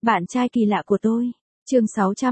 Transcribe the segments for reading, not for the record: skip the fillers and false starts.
Bạn trai kỳ lạ của tôi. Chương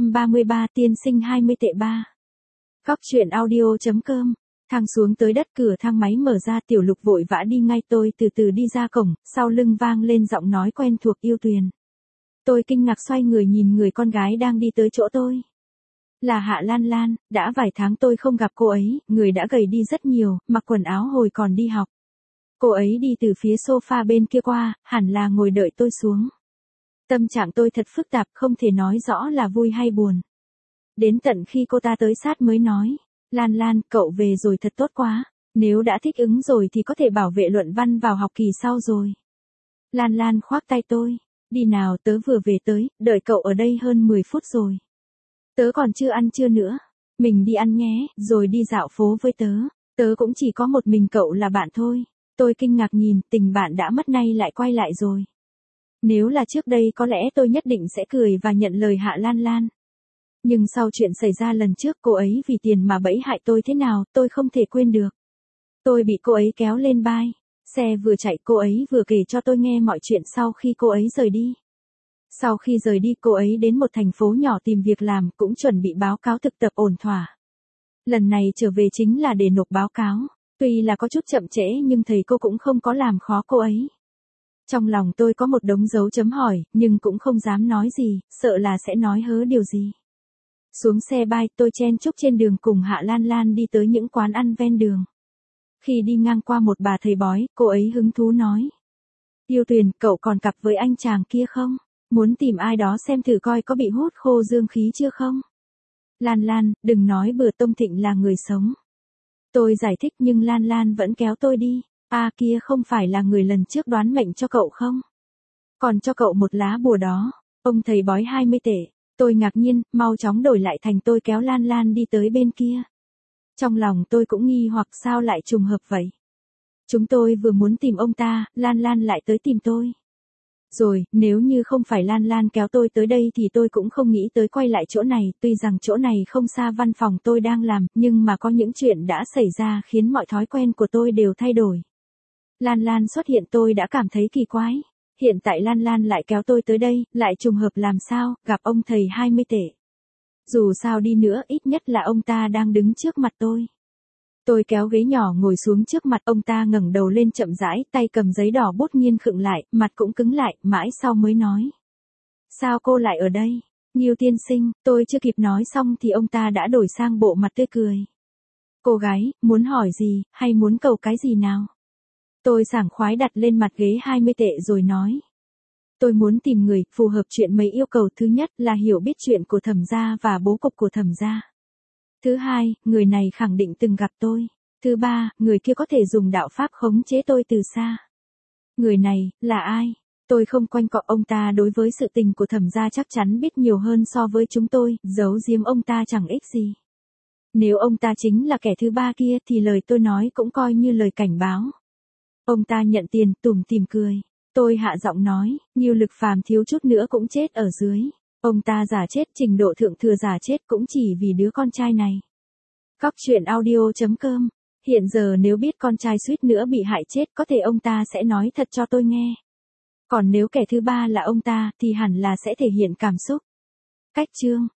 633 tiên sinh 20 tệ 3. Góc truyện audio.com. Thang xuống tới đất, cửa thang máy mở ra, Tiểu Lục vội vã đi ngay, tôi từ từ đi ra cổng, sau lưng vang lên giọng nói quen thuộc, Yêu Tuyền. Tôi kinh ngạc xoay người nhìn người con gái đang đi tới chỗ tôi. Là Hạ Lan Lan, đã vài tháng tôi không gặp cô ấy, người đã gầy đi rất nhiều, mặc quần áo hồi còn đi học. Cô ấy đi từ phía sofa bên kia qua, hẳn là ngồi đợi tôi xuống. Tâm trạng tôi thật phức tạp, không thể nói rõ là vui hay buồn. Đến tận khi cô ta tới sát mới nói, Lan Lan, cậu về rồi thật tốt quá, nếu đã thích ứng rồi thì có thể bảo vệ luận văn vào học kỳ sau rồi. Lan Lan khoác tay tôi, đi nào, tớ vừa về tới, đợi cậu ở đây hơn 10 phút rồi. Tớ còn chưa ăn trưa nữa, mình đi ăn nhé, rồi đi dạo phố với tớ, tớ cũng chỉ có một mình cậu là bạn thôi. Tôi kinh ngạc nhìn, tình bạn đã mất nay lại quay lại rồi. Nếu là trước đây có lẽ tôi nhất định sẽ cười và nhận lời Hạ Lan Lan. Nhưng sau chuyện xảy ra lần trước, cô ấy vì tiền mà bẫy hại tôi thế nào, tôi không thể quên được. Tôi bị cô ấy kéo lên vai. Xe vừa chạy, cô ấy vừa kể cho tôi nghe mọi chuyện sau khi cô ấy rời đi. Sau khi rời đi, cô ấy đến một thành phố nhỏ tìm việc làm, cũng chuẩn bị báo cáo thực tập ổn thỏa. Lần này trở về chính là để nộp báo cáo. Tuy là có chút chậm trễ nhưng thầy cô cũng không có làm khó cô ấy. Trong lòng tôi có một đống dấu chấm hỏi, nhưng cũng không dám nói gì, sợ là sẽ nói hớ điều gì. Xuống xe bay, tôi chen chúc trên đường cùng Hạ Lan Lan đi tới những quán ăn ven đường. Khi đi ngang qua một bà thầy bói, cô ấy hứng thú nói. Yêu Tuyền, cậu còn cặp với anh chàng kia không? Muốn tìm ai đó xem thử coi có bị hút khô dương khí chưa không? Lan Lan, đừng nói bừa, Tông Thịnh là người sống. Tôi giải thích nhưng Lan Lan vẫn kéo tôi đi. Kia không phải là người lần trước đoán mệnh cho cậu không? Còn cho cậu một lá bùa đó. Ông thầy bói 20 tệ. Tôi ngạc nhiên, mau chóng đổi lại thành tôi kéo Lan Lan đi tới bên kia. Trong lòng tôi cũng nghi hoặc sao lại trùng hợp vậy. Chúng tôi vừa muốn tìm ông ta, Lan Lan lại tới tìm tôi. Rồi, nếu như không phải Lan Lan kéo tôi tới đây thì tôi cũng không nghĩ tới quay lại chỗ này, tuy rằng chỗ này không xa văn phòng tôi đang làm, nhưng mà có những chuyện đã xảy ra khiến mọi thói quen của tôi đều thay đổi. Lan Lan xuất hiện tôi đã cảm thấy kỳ quái. Hiện tại Lan Lan lại kéo tôi tới đây, lại trùng hợp làm sao, gặp ông thầy 20 tệ. Dù sao đi nữa, ít nhất là ông ta đang đứng trước mặt tôi. Tôi kéo ghế nhỏ ngồi xuống trước mặt ông ta, ngẩng đầu lên chậm rãi, tay cầm giấy đỏ bút nghiêng khựng lại, mặt cũng cứng lại, mãi sau mới nói. Sao cô lại ở đây? Nghiêu tiên sinh, tôi chưa kịp nói xong thì ông ta đã đổi sang bộ mặt tươi cười. Cô gái, muốn hỏi gì, hay muốn cầu cái gì nào? Tôi sảng khoái đặt lên mặt ghế 20 tệ rồi nói. Tôi muốn tìm người phù hợp chuyện mấy yêu cầu. Thứ nhất là hiểu biết chuyện của Thẩm gia và bố cục của Thẩm gia. Thứ hai, người này khẳng định từng gặp tôi. Thứ ba, người kia có thể dùng đạo pháp khống chế tôi từ xa. Người này, là ai? Tôi không quanh cọ, ông ta đối với sự tình của Thẩm gia chắc chắn biết nhiều hơn so với chúng tôi, giấu giếm ông ta chẳng ích gì. Nếu ông ta chính là kẻ thứ ba kia thì lời tôi nói cũng coi như lời cảnh báo. Ông ta nhận tiền, tủm tỉm cười. Tôi hạ giọng nói, Nghiêu Lực Phàm thiếu chút nữa cũng chết ở dưới. Ông ta giả chết, trình độ thượng thừa giả chết cũng chỉ vì đứa con trai này. Góc truyện audio.com. Hiện giờ nếu biết con trai suýt nữa bị hại chết, có thể ông ta sẽ nói thật cho tôi nghe. Còn nếu kẻ thứ ba là ông ta thì hẳn là sẽ thể hiện cảm xúc. Cách chương.